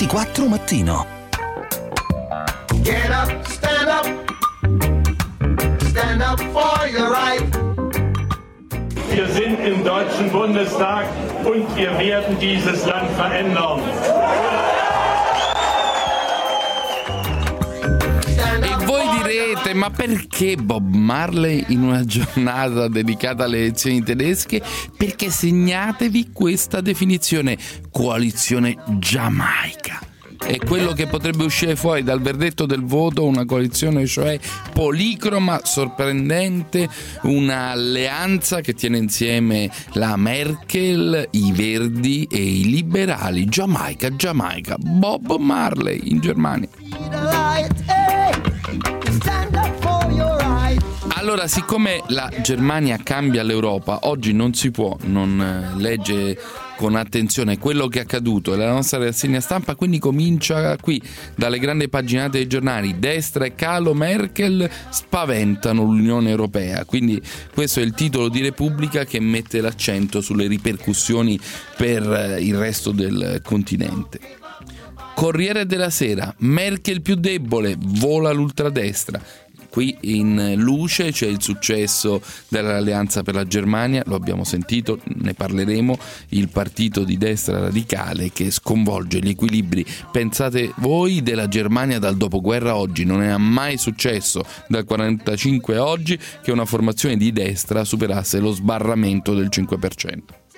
24 mattino. Get up, stand up for your right. Wir sind im Deutschen Bundestag und wir werden dieses Land verändern. E voi direte, ma perché Bob Marley in una giornata dedicata alle elezioni tedesche? Perché segnatevi questa definizione: coalizione Giamaica. È quello che potrebbe uscire fuori dal verdetto del voto, una coalizione cioè policroma, sorprendente, un'alleanza che tiene insieme la Merkel, i Verdi e i liberali. Giamaica, Bob Marley in Germania. Allora, siccome la Germania cambia l'Europa, oggi non si può non leggere con attenzione quello che è accaduto nella nostra rassegna stampa, quindi comincia qui dalle grandi paginate dei giornali. Destra e calo Merkel spaventano l'Unione Europea, quindi questo è il titolo di Repubblica che mette l'accento sulle ripercussioni per il resto del continente. Corriere della Sera, Merkel più debole, vola l'ultradestra. Qui in luce c'è il successo dell'Alleanza per la Germania, lo abbiamo sentito, ne parleremo, il partito di destra radicale che sconvolge gli equilibri. Pensate voi della Germania dal dopoguerra a oggi, non è mai successo dal 45 a oggi che una formazione di destra superasse lo sbarramento del 5%.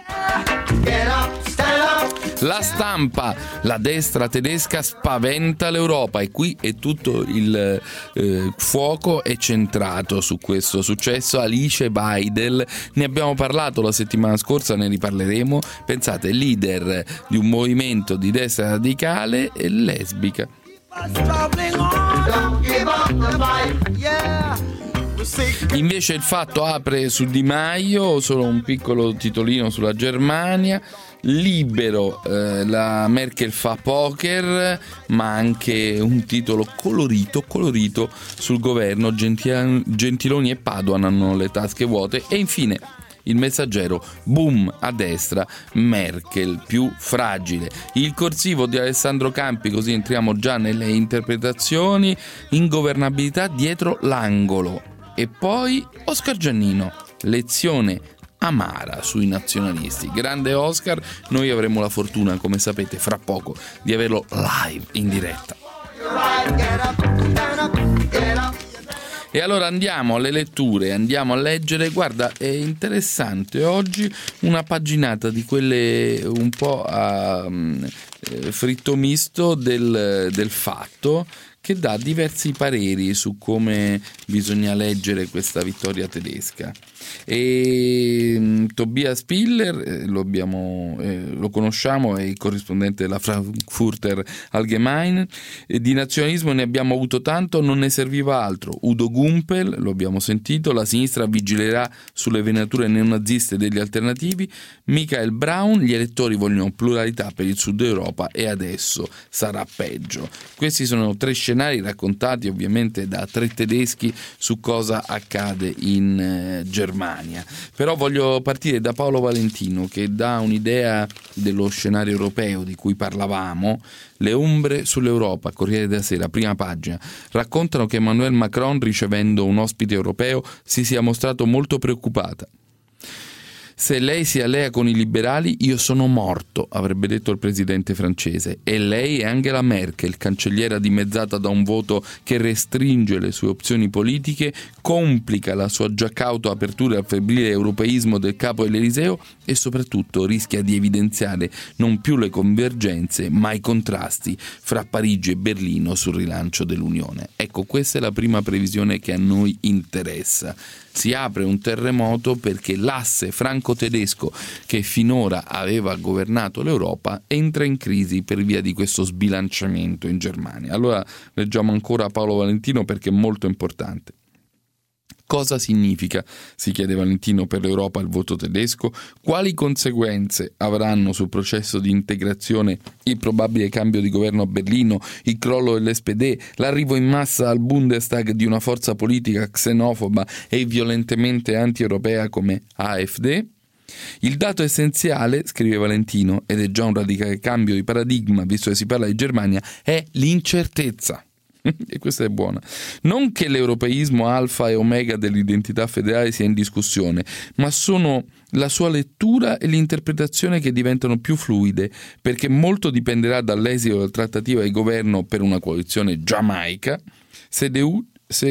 La Stampa, la destra tedesca spaventa l'Europa, e qui è tutto il fuoco è centrato su questo successo. Alice Weidel, ne abbiamo parlato la settimana scorsa, ne riparleremo. Pensate, leader di un movimento di destra radicale e lesbica. Invece il Fatto apre su Di Maio, solo un piccolo titolino sulla Germania. Libero, la Merkel fa poker, ma anche un titolo colorito sul governo. Gentiloni e Padoan hanno le tasche vuote. E infine Il Messaggero, boom a destra, Merkel più fragile. Il corsivo di Alessandro Campi, così entriamo già nelle interpretazioni. Ingovernabilità dietro l'angolo. E poi Oscar Giannino, lezione amara sui nazionalisti. Grande Oscar, noi avremo la fortuna, come sapete, fra poco di averlo live in diretta. E allora andiamo alle letture, andiamo a leggere. Guarda, è interessante oggi una paginata di quelle un po' a fritto misto del Fatto, che dà diversi pareri su come bisogna leggere questa vittoria tedesca. E Tobias Piller lo conosciamo, è il corrispondente della Frankfurter Allgemeine. Di nazionalismo ne abbiamo avuto tanto, non ne serviva altro. Udo Gumpel, lo abbiamo sentito, la sinistra vigilerà sulle venature neonaziste degli alternativi. Michael Braun, gli elettori vogliono pluralità per il sud Europa e adesso sarà peggio. Questi sono tre scenari raccontati ovviamente da tre tedeschi su cosa accade in Germania. Però voglio partire da Paolo Valentino, che dà un'idea dello scenario europeo di cui parlavamo. Le ombre sull'Europa, Corriere della Sera, prima pagina, raccontano che Emmanuel Macron, ricevendo un ospite europeo, si sia mostrato molto preoccupata. Se lei si allea con i liberali, io sono morto, avrebbe detto il presidente francese. E lei è Angela Merkel, cancelliera dimezzata da un voto che restringe le sue opzioni politiche, complica la sua già cauta apertura al febbrile europeismo del capo dell'Eliseo e soprattutto rischia di evidenziare non più le convergenze, ma i contrasti fra Parigi e Berlino sul rilancio dell'Unione. Ecco, questa è la prima previsione che a noi interessa. Si apre un terremoto perché l'asse franco-tedesco che finora aveva governato l'Europa entra in crisi per via di questo sbilanciamento in Germania. Allora leggiamo ancora Paolo Valentino perché è molto importante. Cosa significa, si chiede Valentino, per l'Europa il voto tedesco? Quali conseguenze avranno sul processo di integrazione il probabile cambio di governo a Berlino, il crollo dell'SPD, l'arrivo in massa al Bundestag di una forza politica xenofoba e violentemente anti-europea come AfD? Il dato essenziale, scrive Valentino, ed è già un radicale cambio di paradigma visto che si parla di Germania, è l'incertezza. E questa è buona. Non che l'europeismo alfa e omega dell'identità federale sia in discussione, ma sono la sua lettura e l'interpretazione che diventano più fluide, perché molto dipenderà dall'esito della trattativa di governo per una coalizione giamaica, CDU,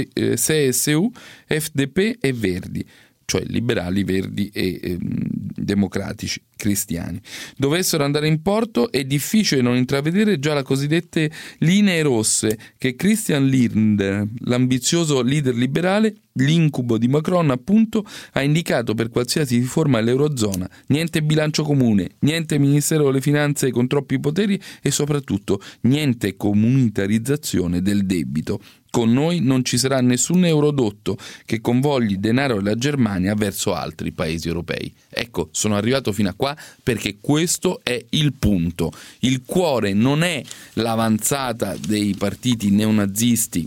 CSU, FDP e Verdi, cioè liberali, verdi e democratici cristiani, dovessero andare in porto. È difficile non intravedere già le cosiddette linee rosse che Christian Lindner, l'ambizioso leader liberale, l'incubo di Macron appunto, ha indicato per qualsiasi riforma dell'Eurozona: niente bilancio comune, niente Ministero delle Finanze con troppi poteri e soprattutto niente comunitarizzazione del debito. Con noi non ci sarà nessun eurodotto che convogli denaro della Germania verso altri paesi europei. Ecco, sono arrivato fino a qua perché questo è il punto. Il cuore non è l'avanzata dei partiti neonazisti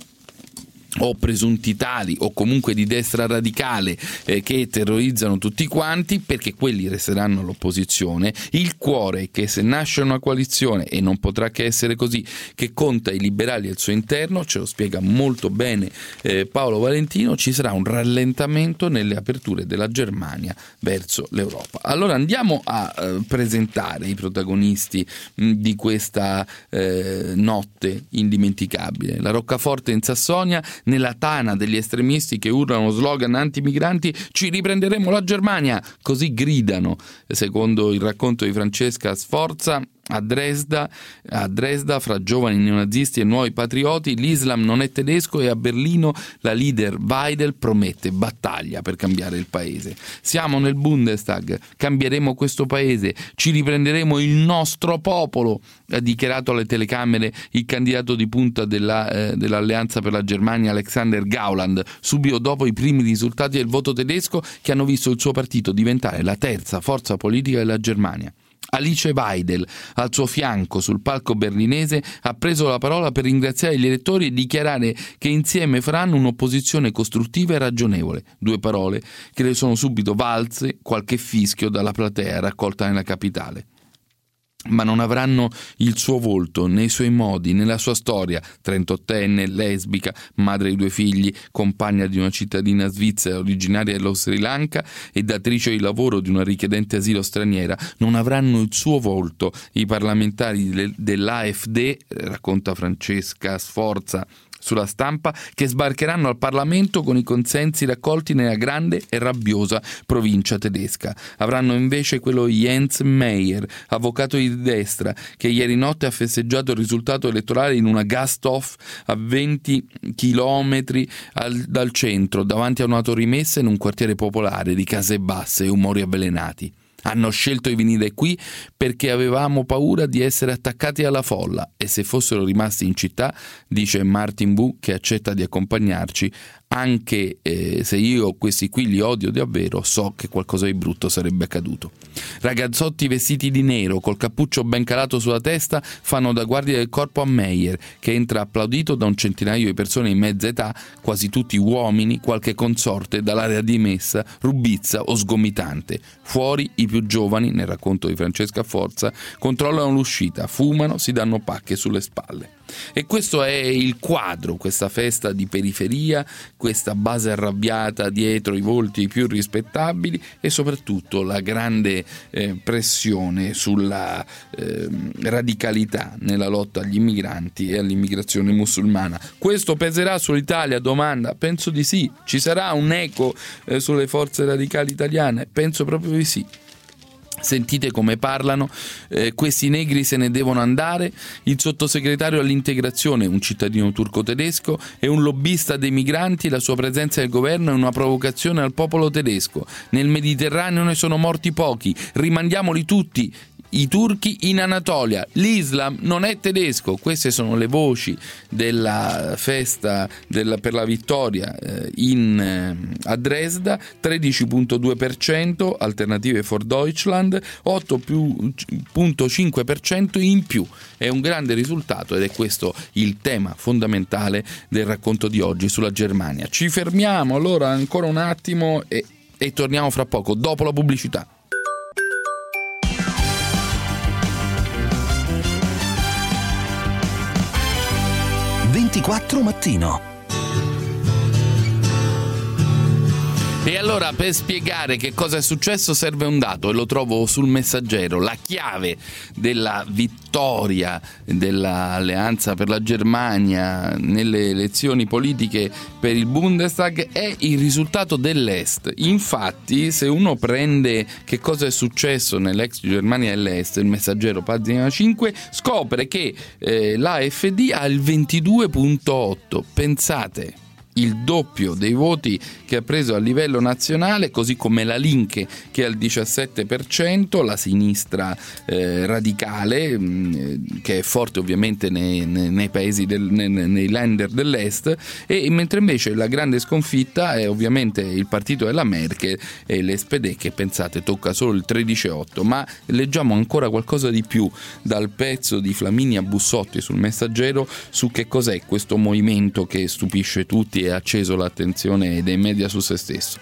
o presunti tali o comunque di destra radicale che terrorizzano tutti quanti, perché quelli resteranno all'opposizione. Il cuore è che se nasce una coalizione, e non potrà che essere così, che conta i liberali al suo interno, ce lo spiega molto bene Paolo Valentino, ci sarà un rallentamento nelle aperture della Germania verso l'Europa. Allora andiamo a presentare i protagonisti di questa notte indimenticabile. La roccaforte in Sassonia, nella tana degli estremisti che urlano slogan anti-migranti: ci riprenderemo la Germania, così gridano, secondo il racconto di Francesca Sforza. A Dresda, fra giovani neonazisti e nuovi patrioti, l'Islam non è tedesco, e a Berlino la leader Weidel promette battaglia per cambiare il paese. Siamo nel Bundestag, cambieremo questo paese, ci riprenderemo il nostro popolo, ha dichiarato alle telecamere il candidato di punta dell'Alleanza per la Germania Alexander Gauland, subito dopo i primi risultati del voto tedesco che hanno visto il suo partito diventare la terza forza politica della Germania. Alice Weidel, al suo fianco sul palco berlinese, ha preso la parola per ringraziare gli elettori e dichiarare che insieme faranno un'opposizione costruttiva e ragionevole. 2 parole che le sono subito valse qualche fischio dalla platea raccolta nella capitale. Ma non avranno il suo volto, né i suoi modi, né la sua storia. 38enne, lesbica, madre di 2 figli, compagna di una cittadina svizzera originaria dello Sri Lanka e datrice di lavoro di una richiedente asilo straniera. Non avranno il suo volto i parlamentari dell'AfD, racconta Francesca Sforza sulla Stampa, che sbarcheranno al Parlamento con i consensi raccolti nella grande e rabbiosa provincia tedesca. Avranno invece quello Jens Meyer, avvocato di destra, che ieri notte ha festeggiato il risultato elettorale in una Gasthof a 20 chilometri dal centro, davanti a un'autorimessa in un quartiere popolare di case basse e umori avvelenati. Hanno scelto di venire qui perché avevamo paura di essere attaccati alla folla, e se fossero rimasti in città, dice Martin Wu, che accetta di accompagnarci, anche se io questi qui li odio davvero, so che qualcosa di brutto sarebbe accaduto. Ragazzotti vestiti di nero, col cappuccio ben calato sulla testa, fanno da guardia del corpo a Meyer, che entra applaudito da un centinaio di persone in mezza età, quasi tutti uomini, qualche consorte dall'area dimessa, rubizza o sgomitante. Fuori i più giovani, nel racconto di Francesca Forza, controllano l'uscita, fumano, si danno pacche sulle spalle. E questo è il quadro, questa festa di periferia, questa base arrabbiata dietro i volti più rispettabili e soprattutto la grande pressione sulla radicalità nella lotta agli immigranti e all'immigrazione musulmana. Questo peserà sull'Italia? Domanda. Penso di sì. Ci sarà un eco sulle forze radicali italiane? Penso proprio di sì. Sentite come parlano, questi negri se ne devono andare. Il sottosegretario all'integrazione, un cittadino turco-tedesco, è un lobbista dei migranti. La sua presenza al governo è una provocazione al popolo tedesco. Nel Mediterraneo ne sono morti pochi, rimandiamoli tutti. I turchi in Anatolia, l'Islam non è tedesco. Queste sono le voci della festa per la vittoria a Dresda. 13,2% Alternative for Deutschland, 8,5% in più. È un grande risultato ed è questo il tema fondamentale del racconto di oggi sulla Germania. Ci fermiamo allora ancora un attimo e torniamo fra poco dopo la pubblicità. 24 Mattino. E allora, per spiegare che cosa è successo serve un dato, e lo trovo sul Messaggero. La chiave della vittoria dell'Alleanza per la Germania nelle elezioni politiche per il Bundestag è il risultato dell'Est. Infatti, se uno prende che cosa è successo nell'ex Germania dell'Est, il Messaggero, pagina 5, scopre che l'AfD ha il 22,8. Pensate, il doppio dei voti che ha preso a livello nazionale, così come la Linke che è al 17%, la sinistra radicale che è forte ovviamente nei paesi nei Länder dell'Est, e mentre invece la grande sconfitta è ovviamente il partito della Merkel e l'SPD, che pensate tocca solo il 13,8. Ma leggiamo ancora qualcosa di più dal pezzo di Flaminia Bussotti sul Messaggero su che cos'è questo movimento che stupisce tutti e ha acceso l'attenzione dei media su se stesso.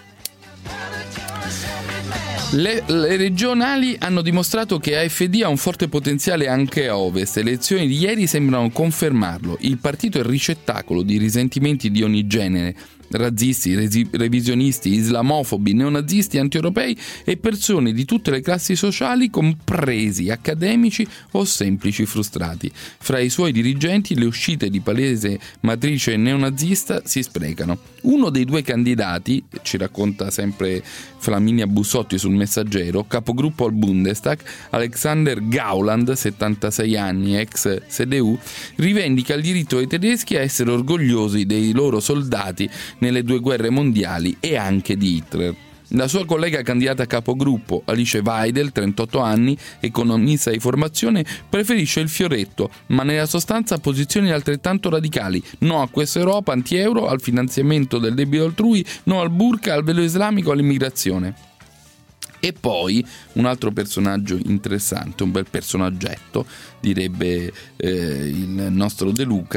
Le regionali hanno dimostrato che AfD ha un forte potenziale anche a Ovest. Le elezioni di ieri sembrano confermarlo. Il partito è il ricettacolo di risentimenti di ogni genere: razzisti, revisionisti, islamofobi, neonazisti, anti-europei e persone di tutte le classi sociali, compresi accademici o semplici frustrati. Fra i suoi dirigenti le uscite di palese matrice neonazista si sprecano. Uno dei due candidati, ci racconta sempre Flaminia Bussotti sul Messaggero, capogruppo al Bundestag, Alexander Gauland, 76 anni, ex CDU, rivendica il diritto dei tedeschi a essere orgogliosi dei loro soldati nelle 2 guerre mondiali e anche di Hitler. La sua collega candidata a capogruppo, Alice Weidel, 38 anni, economista di formazione, preferisce il fioretto, ma nella sostanza ha posizioni altrettanto radicali: no a questa Europa anti-euro, al finanziamento del debito altrui, no al burqa, al velo islamico, all'immigrazione. E poi un altro personaggio interessante, un bel personaggetto, direbbe il nostro De Luca.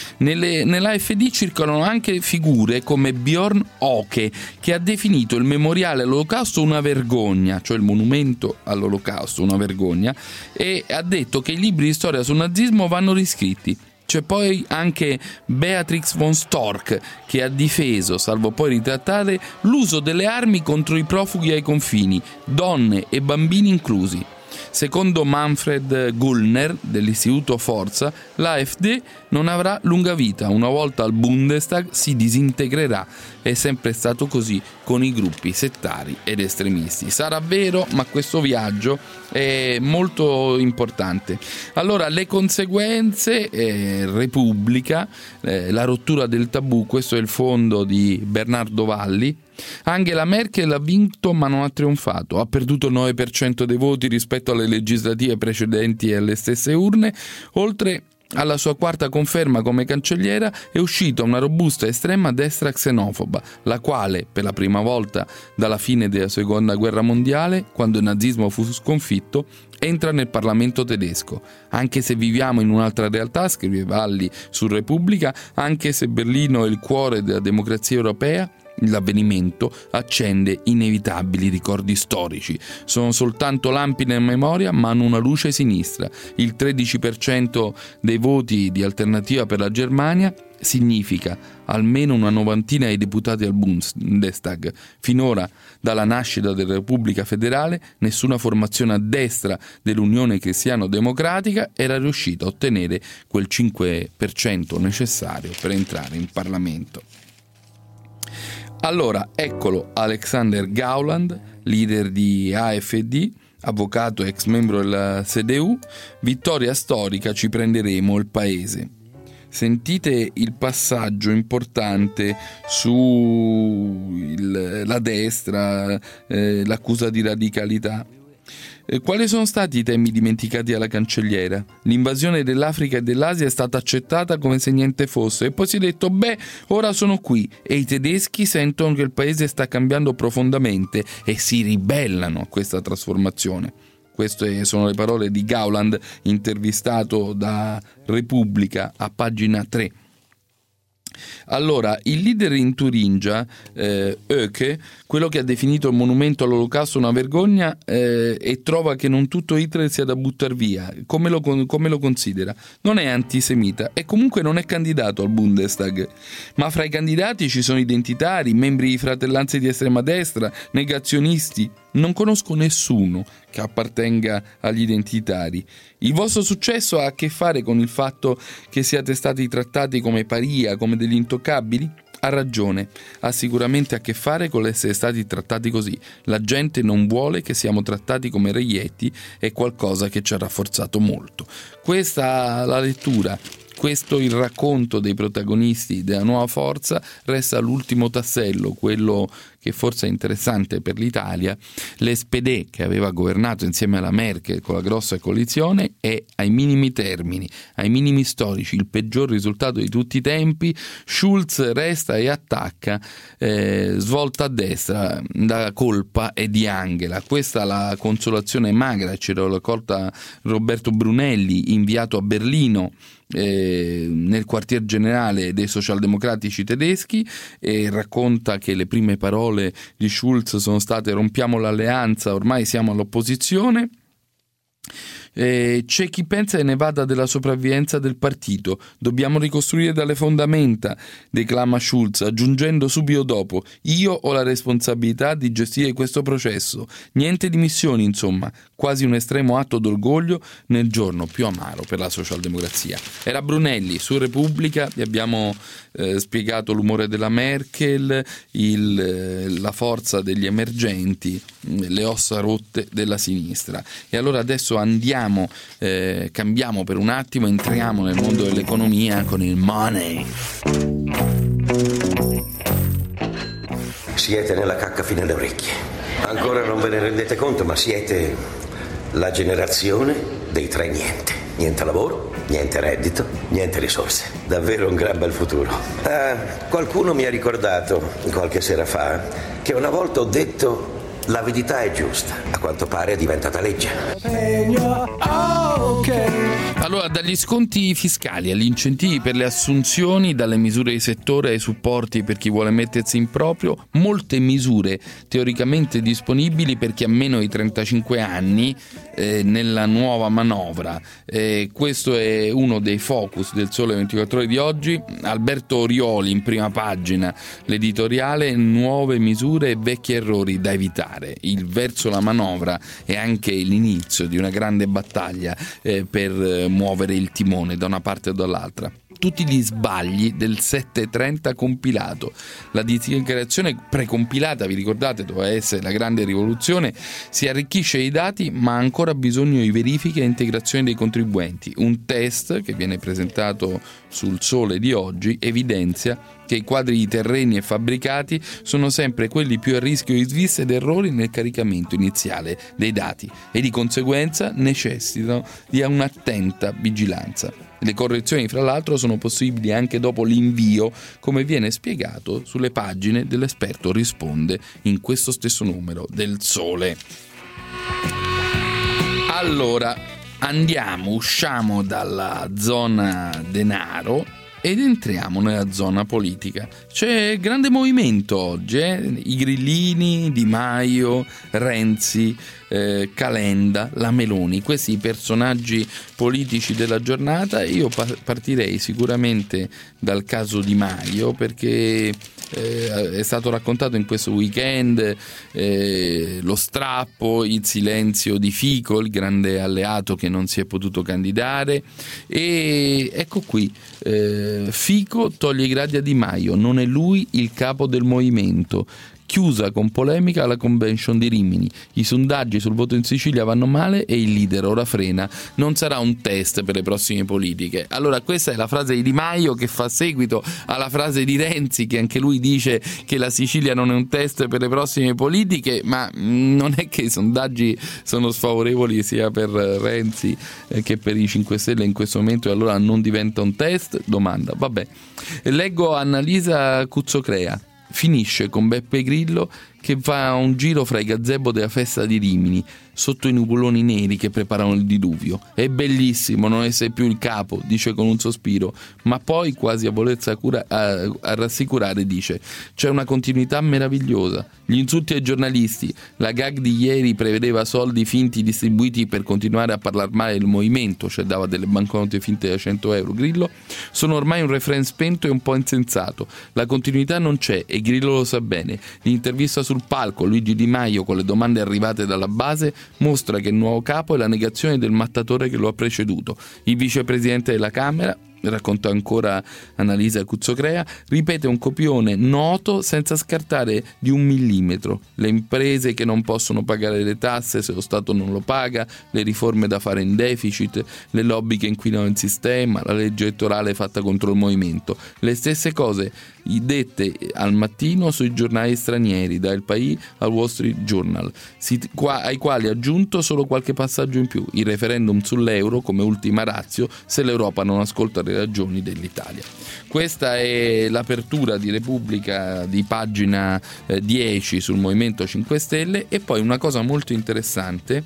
Nell'AfD circolano anche figure come Björn Höcke, che ha definito il memoriale all'Olocausto una vergogna, cioè il monumento all'Olocausto una vergogna, e ha detto che i libri di storia sul nazismo vanno riscritti. C'è poi anche Beatrix von Storch, che ha difeso, salvo poi ritrattare, l'uso delle armi contro i profughi ai confini, donne e bambini inclusi. Secondo Manfred Gullner dell'Istituto Forza, l'AfD non avrà lunga vita. Una volta al Bundestag si disintegrerà. È sempre stato così con i gruppi settari ed estremisti. Sarà vero, ma questo viaggio è molto importante. Allora, le conseguenze, Repubblica, la rottura del tabù, questo è il fondo di Bernardo Valli. Angela Merkel ha vinto ma non ha trionfato, ha perduto il 9% dei voti rispetto alle legislative precedenti e alle stesse urne. Oltre alla sua quarta conferma come cancelliera è uscita una robusta estrema destra xenofoba, la quale, per la prima volta dalla fine della seconda guerra mondiale, quando il nazismo fu sconfitto, entra nel Parlamento tedesco. Anche se viviamo in un'altra realtà, scrive Valli su Repubblica, anche se Berlino è il cuore della democrazia europea, l'avvenimento accende inevitabili ricordi storici. Sono soltanto lampi nella memoria, ma hanno una luce sinistra. Il 13% dei voti di Alternativa per la Germania significa almeno una novantina di deputati al Bundestag. Finora, dalla nascita della Repubblica Federale, nessuna formazione a destra dell'Unione Cristiano-Democratica era riuscita a ottenere quel 5% necessario per entrare in Parlamento. Allora, eccolo Alexander Gauland, leader di AfD, avvocato e ex membro della CDU. Vittoria storica, ci prenderemo il paese. Sentite il passaggio importante sulla destra, l'accusa di radicalità. Quali sono stati i temi dimenticati dalla cancelliera? L'invasione dell'Africa e dell'Asia è stata accettata come se niente fosse, e poi si è detto: beh, ora sono qui, e i tedeschi sentono che il paese sta cambiando profondamente e si ribellano a questa trasformazione. Queste sono le parole di Gauland, intervistato da Repubblica a pagina 3. Allora, il leader in Turingia, Höcke, quello che ha definito il monumento all'olocausto una vergogna, e trova che non tutto Hitler sia da buttar via, come lo considera? Non è antisemita e comunque non è candidato al Bundestag, ma fra i candidati ci sono identitari, membri di fratellanze di estrema destra, negazionisti. Non conosco nessuno che appartenga agli identitari. Il vostro successo ha a che fare con il fatto che siate stati trattati come paria, come degli intoccabili? Ha ragione, ha sicuramente a che fare con l'essere stati trattati così. La gente non vuole che siamo trattati come reietti, è qualcosa che ci ha rafforzato molto. Questa la lettura. Questo il racconto dei protagonisti della nuova forza. Resta l'ultimo tassello, quello che forse è interessante per l'Italia. L'SPD, che aveva governato insieme alla Merkel con la grossa coalizione, è ai minimi termini, ai minimi storici, il peggior risultato di tutti i tempi. Schulz resta e attacca, svolta a destra, la colpa è di Angela. Questa è la consolazione magra, ce l'ho raccolta Roberto Brunelli, inviato a Berlino nel quartier generale dei socialdemocratici tedeschi, e racconta che le prime parole di Schulz sono state: rompiamo l'alleanza, ormai siamo all'opposizione. C'è chi pensa che ne vada della sopravvivenza del partito, dobbiamo ricostruire dalle fondamenta, declama Schulz, aggiungendo subito dopo: io ho la responsabilità di gestire questo processo. Niente dimissioni, insomma, quasi un estremo atto d'orgoglio nel giorno più amaro per la socialdemocrazia. Era Brunelli, su Repubblica. Vi abbiamo spiegato l'umore della Merkel, la forza degli emergenti, le ossa rotte della sinistra. E allora adesso cambiamo per un attimo, entriamo nel mondo dell'economia con il money. Siete nella cacca fino alle orecchie. Ancora non ve ne rendete conto, ma siete la generazione dei tre niente. Niente lavoro, niente reddito, niente risorse. Davvero un gran bel futuro. Qualcuno mi ha ricordato qualche sera fa che una volta ho detto: l'avidità è giusta. A quanto pare è diventata legge. Allora, dagli sconti fiscali agli incentivi per le assunzioni, dalle misure di settore ai supporti per chi vuole mettersi in proprio, molte misure teoricamente disponibili per chi ha meno di 35 anni nella nuova manovra. Questo è uno dei focus del Sole 24 Ore di oggi. Alberto Orioli in prima pagina, l'editoriale: nuove misure e vecchi errori da evitare. Il verso la manovra è anche l'inizio di una grande battaglia per muovere il timone da una parte o dall'altra. Tutti gli sbagli del 730 compilato. La dichiarazione precompilata, vi ricordate, doveva essere la grande rivoluzione, si arricchisce di dati ma ha ancora bisogno di verifiche e integrazione dei contribuenti. Un test che viene presentato sul Sole di oggi evidenzia che i quadri di terreni e fabbricati sono sempre quelli più a rischio di sviste ed errori nel caricamento iniziale dei dati e di conseguenza necessitano di un'attenta vigilanza. Le correzioni, fra l'altro, sono possibili anche dopo l'invio, come viene spiegato sulle pagine dell'Esperto Risponde in questo stesso numero del Sole. Allora, usciamo dalla zona denaro ed entriamo nella zona politica. C'è grande movimento oggi, i grillini, Di Maio, Renzi, Calenda, la Meloni, questi i personaggi politici della giornata. Io partirei sicuramente dal caso Di Maio, perché è stato raccontato in questo weekend lo strappo, il silenzio di Fico, il grande alleato che non si è potuto candidare, e ecco qui, Fico toglie i gradi a Di Maio, non è lui il capo del movimento. Chiusa con polemica la convention di Rimini. I sondaggi sul voto in Sicilia vanno male e il leader ora frena. Non sarà un test per le prossime politiche. Allora, questa è la frase di Di Maio, che fa seguito alla frase di Renzi, che anche lui dice che la Sicilia non è un test per le prossime politiche, ma non è che i sondaggi sono sfavorevoli sia per Renzi che per i 5 Stelle in questo momento, e allora non diventa un test? Domanda. Vabbè. Leggo Annalisa Cuzzocrea. Finisce con Beppe Grillo che fa un giro fra i gazebo della festa di Rimini, sotto i nuvoloni neri che preparano il diluvio. È bellissimo non essere più il capo, dice con un sospiro, ma poi, quasi a volersi a rassicurare, dice: c'è una continuità meravigliosa. Gli insulti ai giornalisti, la gag di ieri prevedeva soldi finti distribuiti per continuare a parlare male del movimento, cioè dava delle banconote finte da 100 euro, Grillo, sono ormai un refrain spento e un po' insensato. La continuità non c'è e Grillo lo sa bene. L'intervista sul palco, Luigi Di Maio con le domande arrivate dalla base, mostra che il nuovo capo è la negazione del mattatore che lo ha preceduto. Il vicepresidente della Camera, racconta ancora Annalisa Cuzzocrea, ripete un copione noto senza scartare di 1 millimetro. Le imprese che non possono pagare le tasse se lo Stato non lo paga, le riforme da fare in deficit, le lobby che inquinano il sistema, la legge elettorale fatta contro il movimento. Le stesse cose dette al mattino sui giornali stranieri, da El País al Wall Street Journal, ai quali ha aggiunto solo qualche passaggio in più: il referendum sull'euro come ultima ratio se l'Europa non ascolta le ragioni dell'Italia. Questa è l'apertura di Repubblica di pagina 10 sul Movimento 5 Stelle. E poi una cosa molto interessante: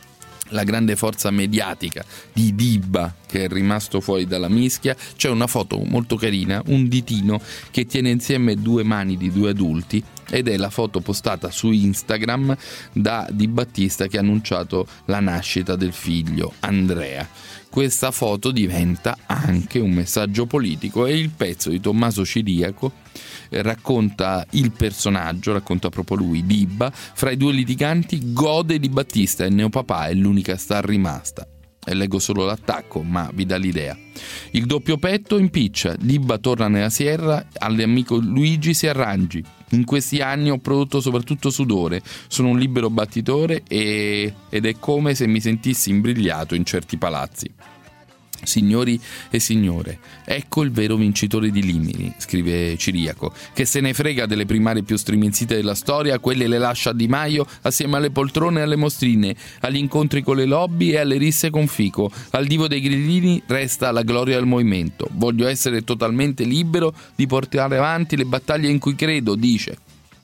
la grande forza mediatica di Dibba, che è rimasto fuori dalla mischia. C'è una foto molto carina, un ditino che tiene insieme 2 mani di 2 adulti, ed è la foto postata su Instagram da Di Battista, che ha annunciato la nascita del figlio Andrea. Questa foto diventa anche un messaggio politico, e il pezzo di Tommaso Ciriaco racconta il personaggio, racconta proprio lui, Dibba. Fra i 2 litiganti gode Di Battista, e neopapà è l'unica star rimasta. E leggo solo l'attacco, ma vi dà l'idea. Il doppio petto impiccia, Dibba torna nella Sierra, all'amico Luigi si arrangi. In questi anni ho prodotto soprattutto sudore, sono un libero battitore ed è come se mi sentissi imbrigliato in certi palazzi. Signori e signore, ecco il vero vincitore di Rimini, scrive Ciriaco, che se ne frega delle primarie più striminzite della storia, quelle le lascia a Di Maio assieme alle poltrone e alle mostrine, agli incontri con le lobby e alle risse con Fico. Al divo dei grillini resta la gloria del movimento. Voglio essere totalmente libero di portare avanti le battaglie in cui credo, dice.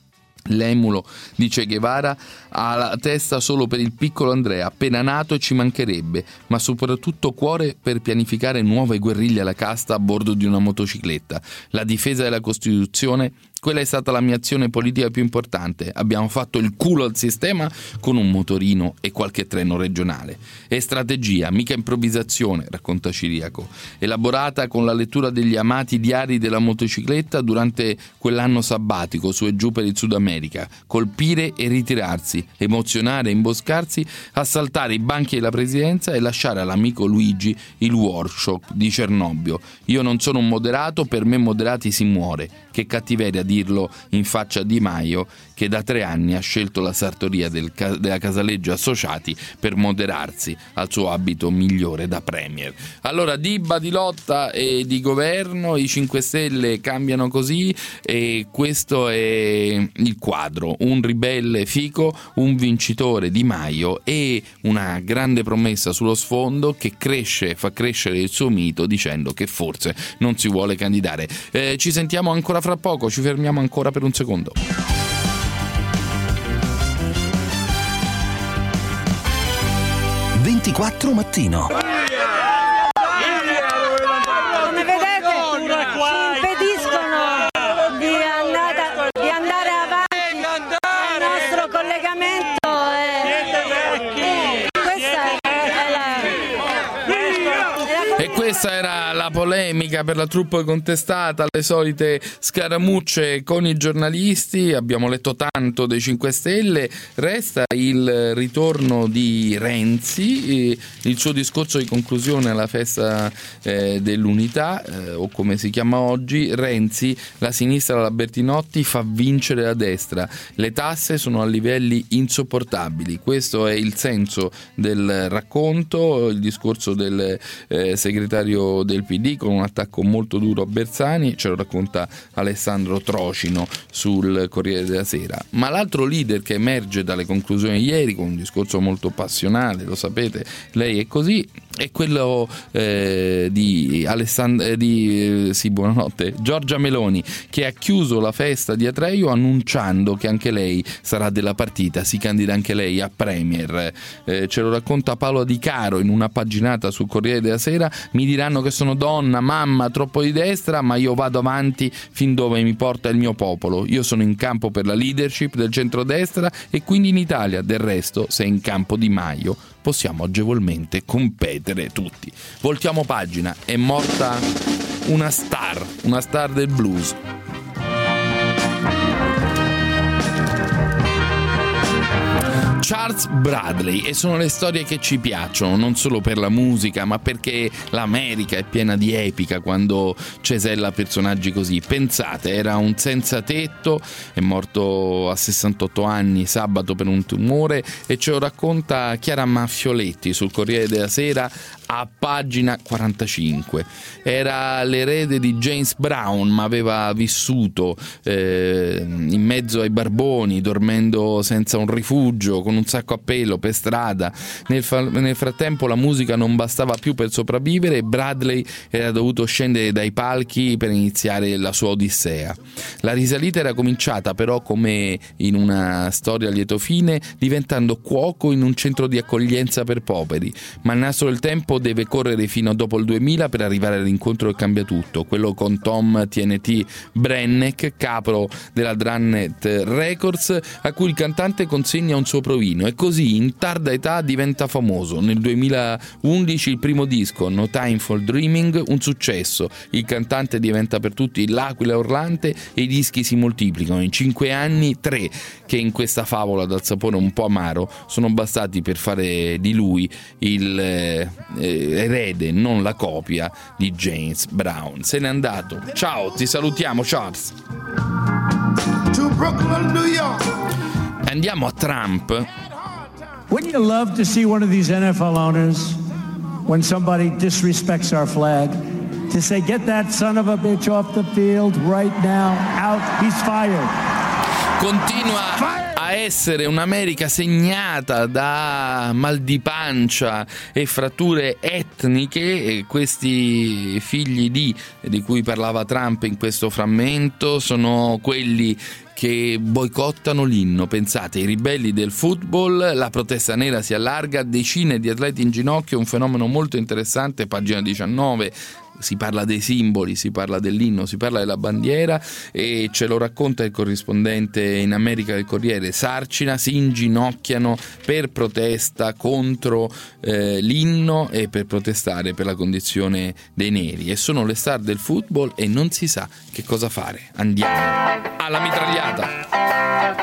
L'emulo di Che Guevara ha la testa solo per il piccolo Andrea, appena nato, e ci mancherebbe, ma soprattutto cuore per pianificare nuove guerriglie alla casta a bordo di una motocicletta. La difesa della Costituzione, quella è stata la mia azione politica più importante. Abbiamo fatto il culo al sistema con un motorino e qualche treno regionale. È strategia, mica improvvisazione, racconta Ciriaco, elaborata con la lettura degli amati diari della motocicletta durante quell'anno sabbatico su e giù per il Sud America. Colpire e ritirarsi, emozionare e imboscarsi, assaltare i banchi della presidenza e lasciare all'amico Luigi il workshop di Cernobbio. Io non sono un moderato, per me moderati si muore. Che cattiveria dirlo in faccia a Di Maio, che da 3 anni ha scelto la sartoria della Casaleggio Associati per moderarsi al suo abito migliore da premier. Allora, Dibba di lotta e di governo, i 5 Stelle cambiano così, e questo è il quadro: un ribelle Fico, un vincitore Di Maio e una grande promessa sullo sfondo che fa crescere il suo mito dicendo che forse non si vuole candidare. Ci sentiamo ancora fra poco, ci fermiamo ancora per un secondo. Mattino. Come vedete, ci impediscono di andare avanti nel nostro collegamento. E questa era la polemica per la troupe contestata, le solite scaramucce con i giornalisti. Abbiamo letto tanto dei 5 Stelle, resta il ritorno di Renzi, il suo discorso di conclusione alla festa dell'unità, o come si chiama oggi. Renzi: la sinistra alla Bertinotti fa vincere la destra, le tasse sono a livelli insopportabili. Questo è il senso del racconto, il discorso del segretario segretario del PD, con un attacco molto duro a Bersani, ce lo racconta Alessandro Trocino sul Corriere della Sera. Ma l'altro leader che emerge dalle conclusioni di ieri, con un discorso molto passionale, lo sapete, lei è così, è quello di Giorgia Meloni, che ha chiuso la festa di Atreju annunciando che anche lei sarà della partita, si candida anche lei a Premier. Ce lo racconta Paolo Di Caro in una paginata sul Corriere della Sera. Mi diranno che sono donna, mamma, troppo di destra, ma io vado avanti fin dove mi porta il mio popolo. Io sono in campo per la leadership del centrodestra e quindi in Italia. Del resto, se è in campo Di Maio, possiamo agevolmente competere tutti. Voltiamo pagina, è morta una star del blues. Charles Bradley, e sono le storie che ci piacciono, non solo per la musica, ma perché l'America è piena di epica quando cesella personaggi così. Pensate, era un senza tetto, è morto a 68 anni sabato per un tumore, e ce lo racconta Chiara Maffioletti sul Corriere della Sera a pagina 45. Era l'erede di James Brown, ma aveva vissuto in mezzo ai barboni, dormendo senza un rifugio, con un sacco a pelo per strada. Nel frattempo la musica non bastava più per sopravvivere e Bradley era dovuto scendere dai palchi per iniziare la sua odissea. La risalita era cominciata però, come in una storia a lieto fine, diventando cuoco in un centro di accoglienza per poveri, ma il nastro del tempo deve correre fino a dopo il 2000 per arrivare all'incontro che cambia tutto, quello con Tom TNT Brenneck, capo della Drummond Records, a cui il cantante consegna un suo provino, e così in tarda età diventa famoso. Nel 2011 il primo disco, No Time for Dreaming, un successo. Il cantante diventa per tutti l'aquila urlante e i dischi si moltiplicano. In 5 anni 3, che in questa favola dal sapore un po' amaro sono bastati per fare di lui il erede, non la copia di James Brown. Se n'è andato. Ciao, ti salutiamo, Charles. To Brooklyn, New York. Andiamo a Trump. Wouldn't you love to see one of these NFL owners, when somebody disrespects our flag, to say, get that son of a bitch off the field right now, out, he's fired. Continua a essere un'America segnata da mal di pancia e fratture etniche, e questi figli di cui parlava Trump in questo frammento sono quelli che boicottano l'inno. Pensate, i ribelli del football, la protesta nera si allarga, decine di atleti in ginocchio, un fenomeno molto interessante, pagina 19. Si parla dei simboli, si parla dell'inno, si parla della bandiera, e ce lo racconta il corrispondente in America del Corriere Sarcina. Si inginocchiano per protesta contro l'inno e per protestare per la condizione dei neri, e sono le star del football e non si sa che cosa fare. Andiamo alla mitragliata.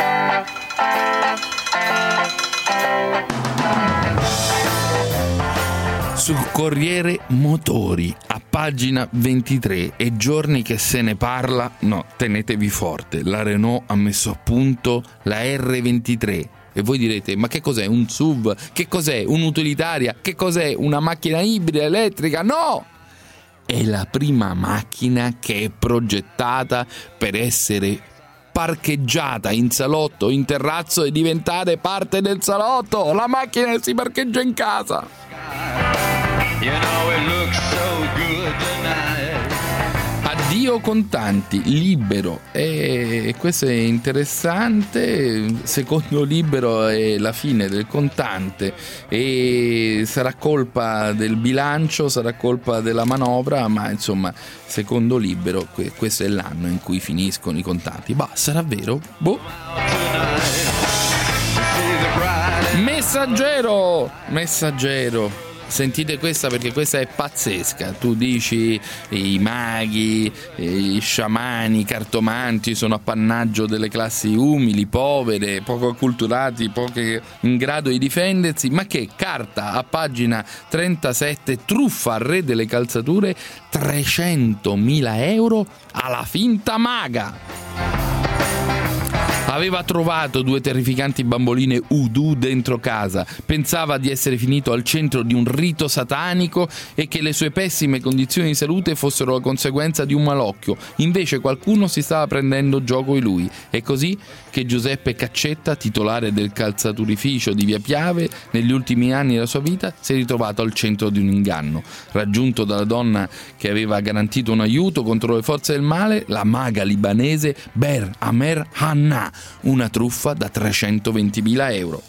Sul Corriere Motori a pagina 23, e giorni che se ne parla, no, tenetevi forte, la Renault ha messo a punto la R23. E voi direte, ma che cos'è un SUV? Che cos'è un'utilitaria? Che cos'è una macchina ibrida elettrica? No! È la prima macchina che è progettata per essere parcheggiata in salotto, in terrazzo, e diventare parte del salotto. La macchina si parcheggia in casa. You know it looks so good tonight. Addio contanti, Libero. E questo è interessante. Secondo Libero è la fine del contante, e sarà colpa del bilancio, sarà colpa della manovra, ma insomma, secondo Libero questo è l'anno in cui finiscono i contanti. Bah, sarà vero? Boh. Messaggero. Sentite questa, perché questa è pazzesca. Tu dici i maghi, i sciamani, i cartomanti sono appannaggio delle classi umili, povere, poco acculturati, poche in grado di difendersi. Ma che carta a pagina 37, truffa al re delle calzature, 300.000 euro alla finta maga. Aveva trovato 2 terrificanti bamboline Udu dentro casa, pensava di essere finito al centro di un rito satanico e che le sue pessime condizioni di salute fossero la conseguenza di un malocchio. Invece qualcuno si stava prendendo gioco di lui. È così che Giuseppe Caccetta, titolare del calzaturificio di Via Piave, negli ultimi anni della sua vita si è ritrovato al centro di un inganno. Raggiunto dalla donna che aveva garantito un aiuto contro le forze del male, la maga libanese Ber Amer Hanna, una truffa da 320.000 euro.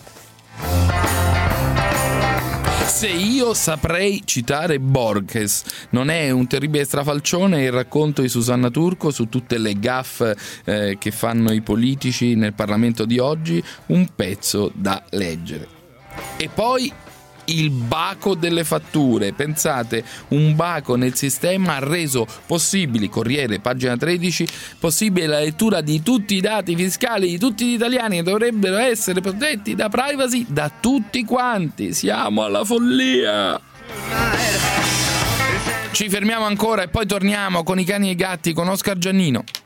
Se io saprei citare Borges, non è un terribile strafalcione il racconto di Susanna Turco su tutte le gaffe che fanno i politici nel Parlamento di oggi, un pezzo da leggere. E poi il baco delle fatture. Pensate, un baco nel sistema ha reso possibile, Corriere, pagina 13, possibile la lettura di tutti i dati fiscali di tutti gli italiani che dovrebbero essere protetti da privacy da tutti quanti. Siamo alla follia. Ci fermiamo ancora e poi torniamo con i cani e i gatti con Oscar Giannino.